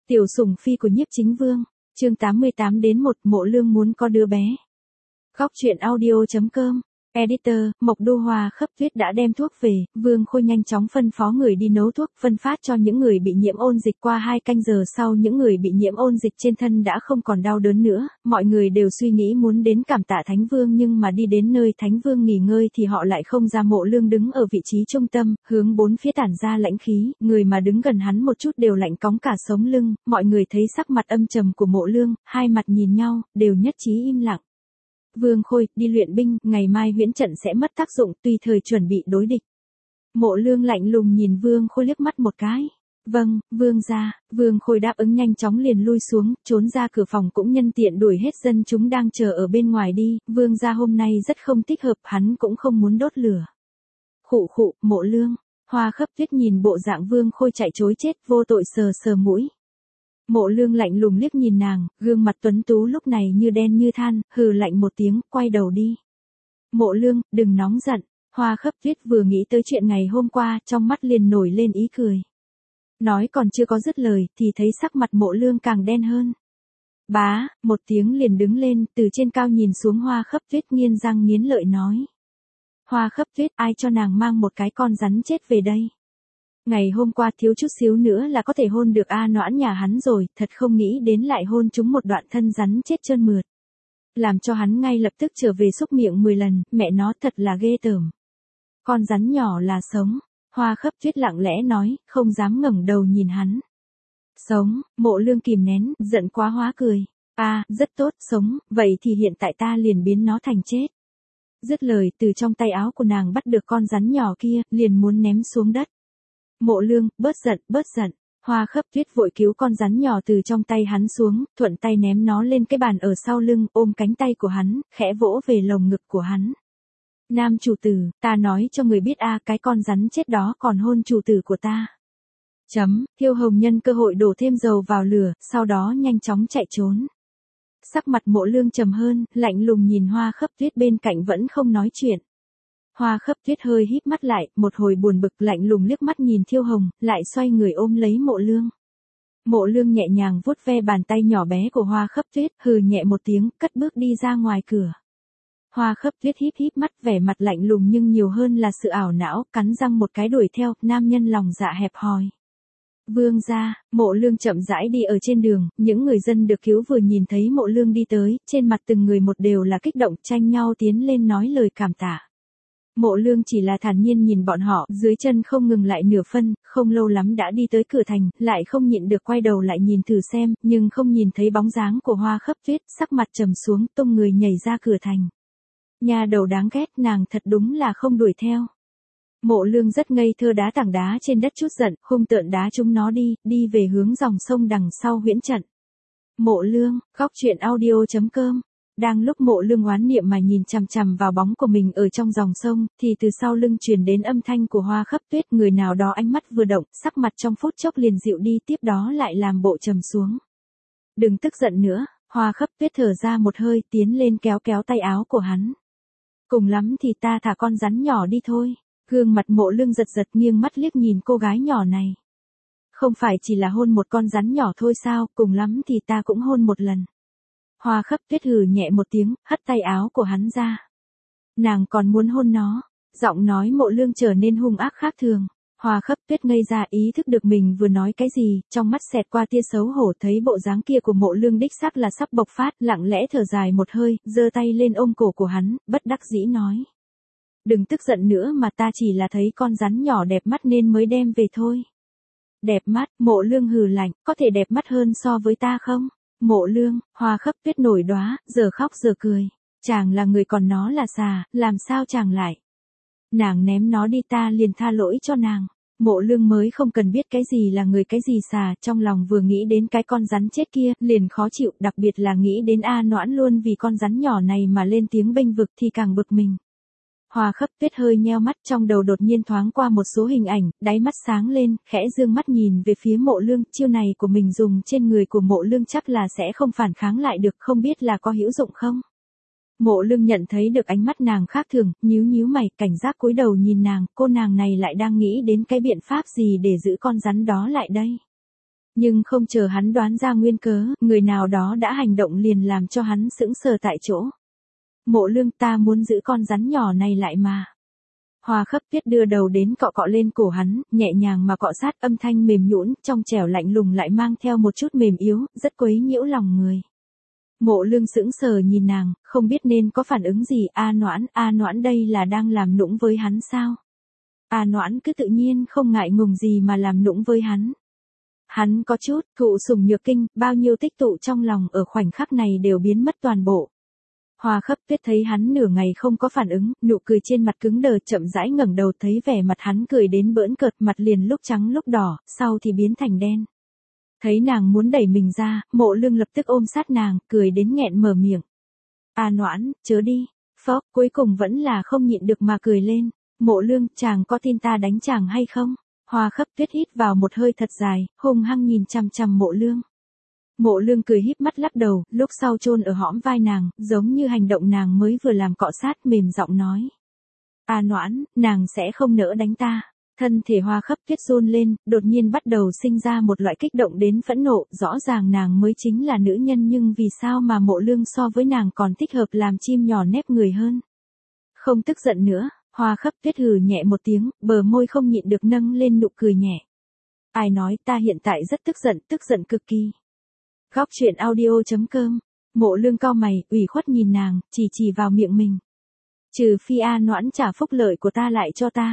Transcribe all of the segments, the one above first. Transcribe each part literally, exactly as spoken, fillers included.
Tiểu sủng phi của Nhiếp Chính Vương, chương tám mươi tám đến một Mộ Lương muốn có đứa bé. Góc truyện audio chấm com. Editor, Mộc Đô Hòa Khấp Tuyết đã đem thuốc về, Vương Khôi nhanh chóng phân phó người đi nấu thuốc, phân phát cho những người bị nhiễm ôn dịch. Qua hai canh giờ sau, những người bị nhiễm ôn dịch trên thân đã không còn đau đớn nữa, mọi người đều suy nghĩ muốn đến cảm tạ Thánh Vương, nhưng mà đi đến nơi Thánh Vương nghỉ ngơi thì họ lại không ra. Mộ Lương đứng ở vị trí trung tâm, hướng bốn phía tản ra lãnh khí, người mà đứng gần hắn một chút đều lạnh cóng cả sống lưng. Mọi người thấy sắc mặt âm trầm của Mộ Lương, hai mặt nhìn nhau, đều nhất trí im lặng. Vương Khôi, đi luyện binh, ngày mai huyễn trận sẽ mất tác dụng, tùy thời chuẩn bị đối địch. Mộ Lương lạnh lùng nhìn Vương Khôi liếc mắt một cái. Vâng, Vương gia. Vương Khôi đáp ứng nhanh chóng liền lui xuống, trốn ra cửa phòng, cũng nhân tiện đuổi hết dân chúng đang chờ ở bên ngoài đi. Vương gia hôm nay rất không thích hợp, hắn cũng không muốn đốt lửa. Khụ khụ, Mộ Lương. Hoa Khấp Tuyết nhìn bộ dạng Vương Khôi chạy trối chết, vô tội sờ sờ mũi. Mộ Lương lạnh lùng liếc nhìn nàng, gương mặt tuấn tú lúc này như đen như than, hừ lạnh một tiếng, quay đầu đi. Mộ Lương, đừng nóng giận. Hoa Khấp Tuyết vừa nghĩ tới chuyện ngày hôm qua, trong mắt liền nổi lên ý cười. Nói còn chưa có dứt lời, thì thấy sắc mặt Mộ Lương càng đen hơn. Bá, một tiếng liền đứng lên, từ trên cao nhìn xuống Hoa Khấp Tuyết, nghiến răng nghiến lợi nói. Hoa Khấp Tuyết, ai cho nàng mang một cái con rắn chết về đây? Ngày hôm qua thiếu chút xíu nữa là có thể hôn được A Noãn nhà hắn rồi, thật không nghĩ đến lại hôn chúng một đoạn thân rắn chết trơn mượt. Làm cho hắn ngay lập tức trở về xúc miệng mười lần, mẹ nó thật là ghê tởm. Con rắn nhỏ là sống. Hoa Khấp Tuyết lặng lẽ nói, không dám ngẩng đầu nhìn hắn. Sống, Mộ Lương kìm nén, giận quá hóa cười. À, rất tốt, sống, vậy thì hiện tại ta liền biến nó thành chết. Dứt lời, từ trong tay áo của nàng bắt được con rắn nhỏ kia, liền muốn ném xuống đất. Mộ Lương, bớt giận, bớt giận. Hoa Khấp Tuyết vội cứu con rắn nhỏ từ trong tay hắn xuống, thuận tay ném nó lên cái bàn ở sau lưng, ôm cánh tay của hắn, khẽ vỗ về lồng ngực của hắn. Nam chủ tử, ta nói cho người biết a, cái con rắn chết đó còn hôn chủ tử của ta. Chấm, Thiêu Hồng nhân cơ hội đổ thêm dầu vào lửa, sau đó nhanh chóng chạy trốn. Sắc mặt Mộ Lương trầm hơn, lạnh lùng nhìn Hoa Khấp Tuyết bên cạnh vẫn không nói chuyện. Hoa Khấp Tuyết hơi híp mắt lại, một hồi buồn bực lạnh lùng liếc mắt nhìn Thiêu Hồng, lại xoay người ôm lấy Mộ Lương. Mộ Lương nhẹ nhàng vuốt ve bàn tay nhỏ bé của Hoa Khấp Tuyết, hừ nhẹ một tiếng, cất bước đi ra ngoài cửa. Hoa Khấp Tuyết híp híp mắt, vẻ mặt lạnh lùng nhưng nhiều hơn là sự ảo não, cắn răng một cái đuổi theo, nam nhân lòng dạ hẹp hòi. Vương gia. Mộ Lương chậm rãi đi ở trên đường, những người dân được cứu vừa nhìn thấy Mộ Lương đi tới, trên mặt từng người một đều là kích động, tranh nhau tiến lên nói lời cảm tạ. Mộ Lương chỉ là thản nhiên nhìn bọn họ, dưới chân không ngừng lại nửa phân, không lâu lắm đã đi tới cửa thành, lại không nhịn được quay đầu lại nhìn thử xem, nhưng không nhìn thấy bóng dáng của Hoa Khấp Tuyết, sắc mặt trầm xuống, tung người nhảy ra cửa thành. Nhà đầu đáng ghét, nàng thật đúng là không đuổi theo. Mộ Lương rất ngây thơ đá tảng đá trên đất chút giận, hung tợn đá chúng nó đi, đi về hướng dòng sông đằng sau huyễn trận. Mộ Lương, góc truyện audio chấm com. Đang lúc Mộ Lương oán niệm mà nhìn chằm chằm vào bóng của mình ở trong dòng sông, thì từ sau lưng truyền đến âm thanh của Hoa Khấp Tuyết, người nào đó ánh mắt vừa động, sắc mặt trong phút chốc liền dịu đi, tiếp đó lại làm bộ trầm xuống. Đừng tức giận nữa. Hoa Khấp Tuyết thở ra một hơi, tiến lên kéo kéo tay áo của hắn. Cùng lắm thì ta thả con rắn nhỏ đi thôi. Gương mặt Mộ Lương giật giật, nghiêng mắt liếc nhìn cô gái nhỏ này. Không phải chỉ là hôn một con rắn nhỏ thôi sao, cùng lắm thì ta cũng hôn một lần. Hoa Khấp Tuyết hừ nhẹ một tiếng, hất tay áo của hắn ra. Nàng còn muốn hôn nó. Giọng nói Mộ Lương trở nên hung ác khác thường. Hoa Khấp Tuyết ngây ra, ý thức được mình vừa nói cái gì, trong mắt xẹt qua tia xấu hổ, thấy bộ dáng kia của Mộ Lương đích xác là sắp bộc phát, lặng lẽ thở dài một hơi, giơ tay lên ôm cổ của hắn, bất đắc dĩ nói. Đừng tức giận nữa mà, ta chỉ là thấy con rắn nhỏ đẹp mắt nên mới đem về thôi. Đẹp mắt? Mộ Lương hừ lạnh, có thể đẹp mắt hơn so với ta không? Mộ Lương. Hoa Khấp Tuyết nổi đóa, giờ khóc giờ cười. Chàng là người còn nó là xà, làm sao chàng lại? Nàng ném nó đi, ta liền tha lỗi cho nàng. Mộ Lương mới không cần biết cái gì là người cái gì xà, trong lòng vừa nghĩ đến cái con rắn chết kia, liền khó chịu, đặc biệt là nghĩ đến A Noãn luôn vì con rắn nhỏ này mà lên tiếng bênh vực thì càng bực mình. Hoa Khấp Tuyết hơi nheo mắt, trong đầu đột nhiên thoáng qua một số hình ảnh, đáy mắt sáng lên, khẽ dương mắt nhìn về phía Mộ Lương, chiêu này của mình dùng trên người của Mộ Lương chắc là sẽ không phản kháng lại được, không biết là có hữu dụng không? Mộ Lương nhận thấy được ánh mắt nàng khác thường, nhíu nhíu mày, cảnh giác cúi đầu nhìn nàng, cô nàng này lại đang nghĩ đến cái biện pháp gì để giữ con rắn đó lại đây. Nhưng không chờ hắn đoán ra nguyên cớ, người nào đó đã hành động liền làm cho hắn sững sờ tại chỗ. Mộ Lương, ta muốn giữ con rắn nhỏ này lại mà. Hoa Khấp Tuyết đưa đầu đến cọ cọ lên cổ hắn, nhẹ nhàng mà cọ sát, âm thanh mềm nhũn, trong trẻo lạnh lùng lại mang theo một chút mềm yếu, rất quấy nhiễu lòng người. Mộ Lương sững sờ nhìn nàng, không biết nên có phản ứng gì. A Noãn, A Noãn đây là đang làm nũng với hắn sao? A Noãn cứ tự nhiên không ngại ngùng gì mà làm nũng với hắn. Hắn có chút thụ sủng nhược kinh, bao nhiêu tích tụ trong lòng ở khoảnh khắc này đều biến mất toàn bộ. Hoa Khấp Tuyết thấy hắn nửa ngày không có phản ứng, nụ cười trên mặt cứng đờ, chậm rãi ngẩng đầu thấy vẻ mặt hắn cười đến bỡn cợt, mặt liền lúc trắng lúc đỏ, sau thì biến thành đen. Thấy nàng muốn đẩy mình ra, Mộ Lương lập tức ôm sát nàng, cười đến nghẹn mở miệng. A Noãn, chớ đi. Phốc, cuối cùng vẫn là không nhịn được mà cười lên. Mộ Lương, chàng có tin ta đánh chàng hay không? Hoa Khấp Tuyết hít vào một hơi thật dài, hung hăng nhìn chằm chằm Mộ Lương. Mộ Lương cười híp mắt lắc đầu, lúc sau chôn ở hõm vai nàng, giống như hành động nàng mới vừa làm cọ sát, mềm giọng nói. A Noãn, nàng sẽ không nỡ đánh ta. Thân thể Hoa Khấp Tuyết run lên, đột nhiên bắt đầu sinh ra một loại kích động đến phẫn nộ, rõ ràng nàng mới chính là nữ nhân nhưng vì sao mà Mộ Lương so với nàng còn thích hợp làm chim nhỏ nép người hơn. Không tức giận nữa, Hoa Khấp Tuyết hừ nhẹ một tiếng, bờ môi không nhịn được nâng lên nụ cười nhẹ. Ai nói, ta hiện tại rất tức giận, tức giận cực kỳ. Góc truyện audio chấm com. Mộ Lương cau mày, ủy khuất nhìn nàng, chỉ chỉ vào miệng mình. Trừ phi A Noãn trả phúc lợi của ta lại cho ta.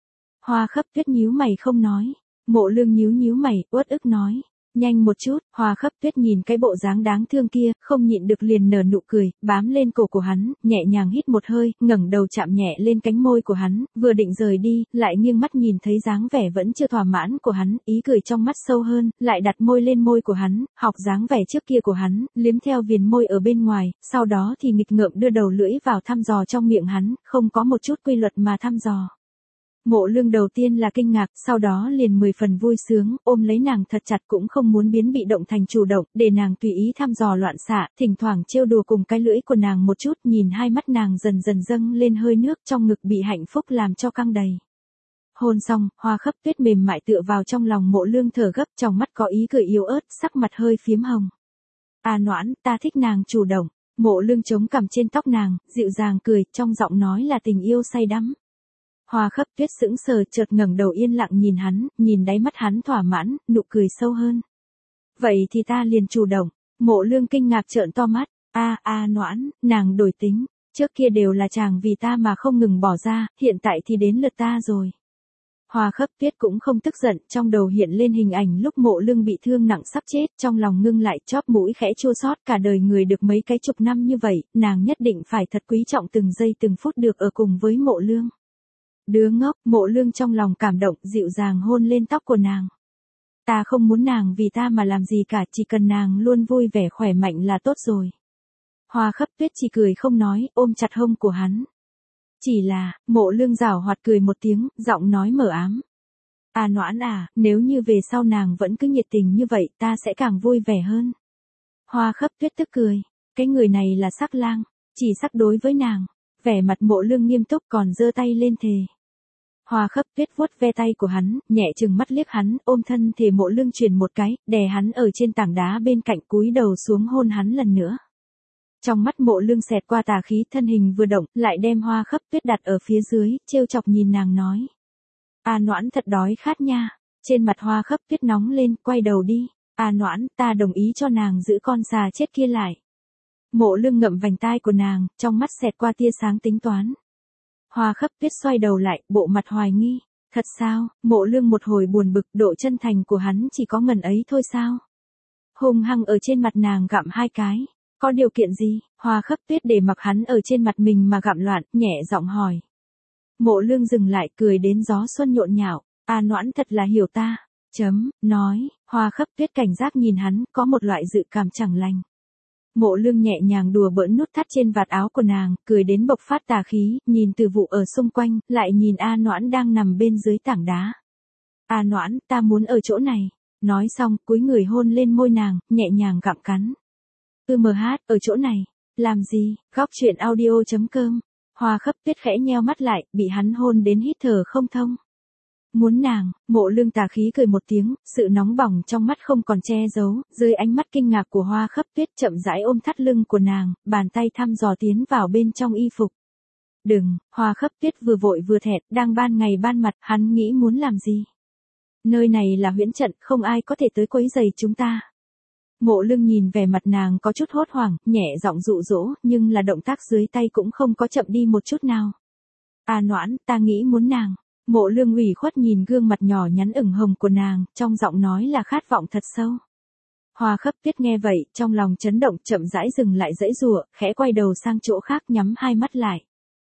Hoa Khấp Tuyết nhíu mày không nói. Mộ Lương nhíu nhíu mày, uất ức nói. Nhanh một chút. Hoa Khấp Tuyết nhìn cái bộ dáng đáng thương kia, không nhịn được liền nở nụ cười, bám lên cổ của hắn, nhẹ nhàng hít một hơi, ngẩng đầu chạm nhẹ lên cánh môi của hắn, vừa định rời đi, lại nghiêng mắt nhìn thấy dáng vẻ vẫn chưa thỏa mãn của hắn, ý cười trong mắt sâu hơn, lại đặt môi lên môi của hắn, học dáng vẻ trước kia của hắn, liếm theo viền môi ở bên ngoài, sau đó thì nghịch ngợm đưa đầu lưỡi vào thăm dò trong miệng hắn, không có một chút quy luật mà thăm dò. Mộ Lương đầu tiên là kinh ngạc, sau đó liền mười phần vui sướng, ôm lấy nàng thật chặt cũng không muốn biến bị động thành chủ động, để nàng tùy ý thăm dò loạn xạ, thỉnh thoảng trêu đùa cùng cái lưỡi của nàng một chút, nhìn hai mắt nàng dần dần dâng lên hơi nước trong ngực bị hạnh phúc làm cho căng đầy. Hôn xong, Hoa Khấp Tuyết mềm mại tựa vào trong lòng Mộ Lương thở gấp, trong mắt có ý cười yếu ớt, sắc mặt hơi phiếm hồng. A Noãn, ta thích nàng chủ động. Mộ Lương chống cằm trên tóc nàng, dịu dàng cười, trong giọng nói là tình yêu say đắm. Hoa Khấp Tuyết sững sờ, chợt ngẩng đầu yên lặng nhìn hắn, nhìn đáy mắt hắn thỏa mãn, nụ cười sâu hơn. Vậy thì ta liền chủ động. Mộ Lương kinh ngạc trợn to mắt. A A Noãn, nàng đổi tính, trước kia đều là chàng vì ta mà không ngừng bỏ ra, hiện tại thì đến lượt ta rồi. Hoa Khấp Tuyết cũng không tức giận, trong đầu hiện lên hình ảnh lúc Mộ Lương bị thương nặng sắp chết, trong lòng ngưng lại, chóp mũi khẽ chua xót, cả đời người được mấy cái chục năm như vậy, nàng nhất định phải thật quý trọng từng giây từng phút được ở cùng với Mộ Lương. Đứa ngốc. Mộ Lương trong lòng cảm động, dịu dàng hôn lên tóc của nàng. Ta không muốn nàng vì ta mà làm gì cả, chỉ cần nàng luôn vui vẻ khỏe mạnh là tốt rồi. Hoa Khấp Tuyết chỉ cười không nói, ôm chặt hông của hắn. Chỉ là, Mộ Lương giảo hoạt cười một tiếng, giọng nói mờ ám. À Noãn à, nếu như về sau nàng vẫn cứ nhiệt tình như vậy, ta sẽ càng vui vẻ hơn. Hoa Khấp Tuyết tức cười, cái người này là sắc lang, chỉ sắc đối với nàng. Vẻ mặt Mộ Lương nghiêm túc còn giơ tay lên thề. Hoa Khấp Tuyết vuốt ve tay của hắn, nhẹ chừng mắt liếc hắn, ôm thân thể Mộ Lương truyền một cái, đè hắn ở trên tảng đá bên cạnh, cúi đầu xuống hôn hắn lần nữa. Trong mắt Mộ Lương xẹt qua tà khí, thân hình vừa động, lại đem Hoa Khấp Tuyết đặt ở phía dưới, trêu chọc nhìn nàng nói. A Noãn thật đói khát nha. Trên mặt Hoa Khấp Tuyết nóng lên, quay đầu đi. A Noãn, ta đồng ý cho nàng giữ con xà chết kia lại. Mộ Lương ngậm vành tai của nàng, trong mắt xẹt qua tia sáng tính toán. Hoa Khấp Tuyết xoay đầu lại, bộ mặt hoài nghi. Thật sao? Mộ Lương một hồi buồn bực, độ chân thành của hắn chỉ có ngần ấy thôi sao? Hung hăng ở trên mặt nàng gặm hai cái. Có điều kiện gì? Hoa Khấp Tuyết để mặc hắn ở trên mặt mình mà gặm loạn, nhẹ giọng hỏi. Mộ Lương dừng lại, cười đến gió xuân nhộn nhạo. A Noãn thật là hiểu ta. Chấm, nói. Hoa Khấp Tuyết cảnh giác nhìn hắn, có một loại dự cảm chẳng lành. Mộ Lương nhẹ nhàng đùa bỡn nút thắt trên vạt áo của nàng, cười đến bộc phát tà khí, nhìn Từ Vụ ở xung quanh, lại nhìn A Noãn đang nằm bên dưới tảng đá. A Noãn, ta muốn ở chỗ này. Nói xong, cúi người hôn lên môi nàng, nhẹ nhàng gặm cắn. Ư mờ hát, ở chỗ này. Làm gì? Góc truyện audio chấm com. Hoa Khấp Tuyết khẽ nheo mắt lại, bị hắn hôn đến hít thở không thông. Muốn nàng, Mộ Lương tà khí cười một tiếng, sự nóng bỏng trong mắt không còn che giấu, dưới ánh mắt kinh ngạc của Hoa Khấp Tuyết chậm rãi ôm thắt lưng của nàng, bàn tay thăm dò tiến vào bên trong y phục. Đừng, Hoa Khấp Tuyết vừa vội vừa thẹn, đang ban ngày ban mặt, hắn nghĩ muốn làm gì? Nơi này là huyễn trận, không ai có thể tới quấy rầy chúng ta. Mộ Lương nhìn vẻ mặt nàng có chút hốt hoảng, nhẹ giọng dụ dỗ, nhưng là động tác dưới tay cũng không có chậm đi một chút nào. A Noãn, ta nghĩ muốn nàng. Mộ Lương ủy khuất nhìn gương mặt nhỏ nhắn ửng hồng của nàng, trong giọng nói là khát vọng thật sâu. Hoa Khấp Tuyết nghe vậy, trong lòng chấn động, chậm rãi dừng lại giãy giụa, khẽ quay đầu sang chỗ khác nhắm hai mắt lại.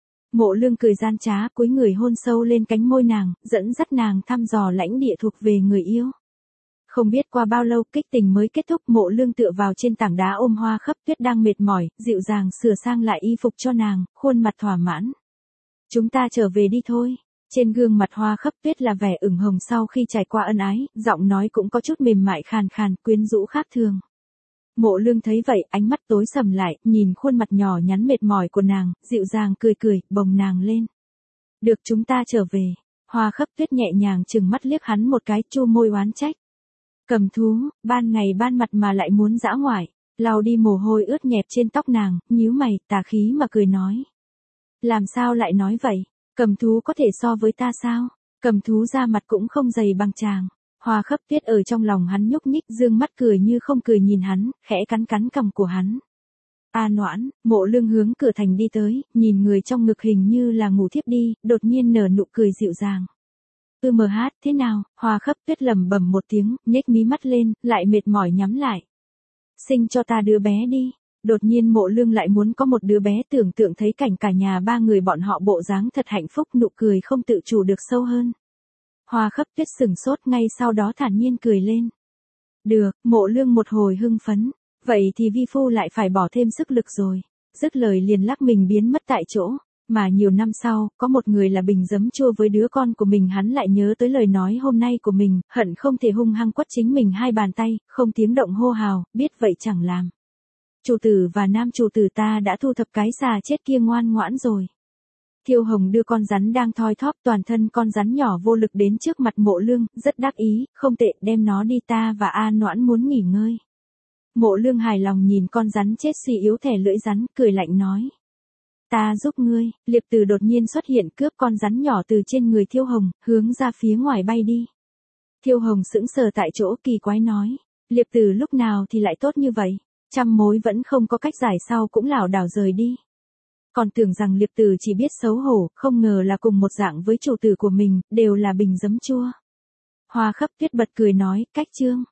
Mộ Lương cười gian trá, cúi người hôn sâu lên cánh môi nàng, dẫn dắt nàng thăm dò lãnh địa thuộc về người yêu. Không biết qua bao lâu kích tình mới kết thúc, Mộ Lương tựa vào trên tảng đá ôm Hoa Khấp Tuyết đang mệt mỏi, dịu dàng sửa sang lại y phục cho nàng, khuôn mặt thỏa mãn. Chúng ta trở về đi thôi. Trên gương mặt Hoa Khấp Tuyết là vẻ ửng hồng sau khi trải qua ân ái, giọng nói cũng có chút mềm mại khàn khàn, quyến rũ khác thường. Mộ Lương thấy vậy, ánh mắt tối sầm lại, nhìn khuôn mặt nhỏ nhắn mệt mỏi của nàng, dịu dàng cười cười, bồng nàng lên. Được, chúng ta trở về. Hoa Khấp Tuyết nhẹ nhàng chừng mắt liếc hắn một cái, chu môi oán trách. Cầm thú, ban ngày ban mặt mà lại muốn dã ngoại, lau đi mồ hôi ướt nhẹp trên tóc nàng, nhíu mày, tà khí mà cười nói. Làm sao lại nói vậy? Cầm thú có thể so với ta sao? Cầm thú da mặt cũng không dày bằng chàng. Hoa Khấp Tuyết ở trong lòng hắn nhúc nhích, dương mắt cười như không cười nhìn hắn, khẽ cắn cắn cằm của hắn. A Noãn, Mộ Lương hướng cửa thành đi tới, nhìn người trong ngực hình như là ngủ thiếp đi, đột nhiên nở nụ cười dịu dàng. Ư mờ hát, thế nào? Hoa Khấp Tuyết lẩm bẩm một tiếng, nhếch mí mắt lên, lại mệt mỏi nhắm lại. Sinh cho ta đứa bé đi. Đột nhiên Mộ Lương lại muốn có một đứa bé, tưởng tượng thấy cảnh cả nhà ba người bọn họ bộ dáng thật hạnh phúc, nụ cười không tự chủ được sâu hơn. Hoa Khấp Tuyết sừng sốt, ngay sau đó thản nhiên cười lên. Được, Mộ Lương một hồi hưng phấn. Vậy thì vi phu lại phải bỏ thêm sức lực rồi. Dứt lời liền lắc mình biến mất tại chỗ. Mà nhiều năm sau, có một người là bình giấm chua với đứa con của mình, hắn lại nhớ tới lời nói hôm nay của mình, hận không thể hung hăng quất chính mình hai bàn tay, không tiếng động hô hào, biết vậy chẳng làm. Chủ tử và nam chủ tử ta đã thu thập cái xà chết kia ngoan ngoãn rồi. Thiêu Hồng đưa con rắn đang thoi thóp toàn thân con rắn nhỏ vô lực đến trước mặt Mộ Lương, rất đắc ý, không tệ, đem nó đi, ta và A Noãn muốn nghỉ ngơi. Mộ Lương hài lòng nhìn con rắn chết suy yếu thẻ lưỡi rắn, cười lạnh nói. Ta giúp ngươi. Liệp Tử đột nhiên xuất hiện cướp con rắn nhỏ từ trên người Thiêu Hồng, hướng ra phía ngoài bay đi. Thiêu Hồng sững sờ tại chỗ, kỳ quái nói. Liệp Tử lúc nào thì lại tốt như vậy? Trăm mối vẫn không có cách giải, sau cũng lảo đảo rời đi. Còn tưởng rằng Liệp Tử chỉ biết xấu hổ, không ngờ là cùng một dạng với chủ tử của mình, đều là bình giấm chua. Hoa Khấp Tuyết bật cười nói, cách chương.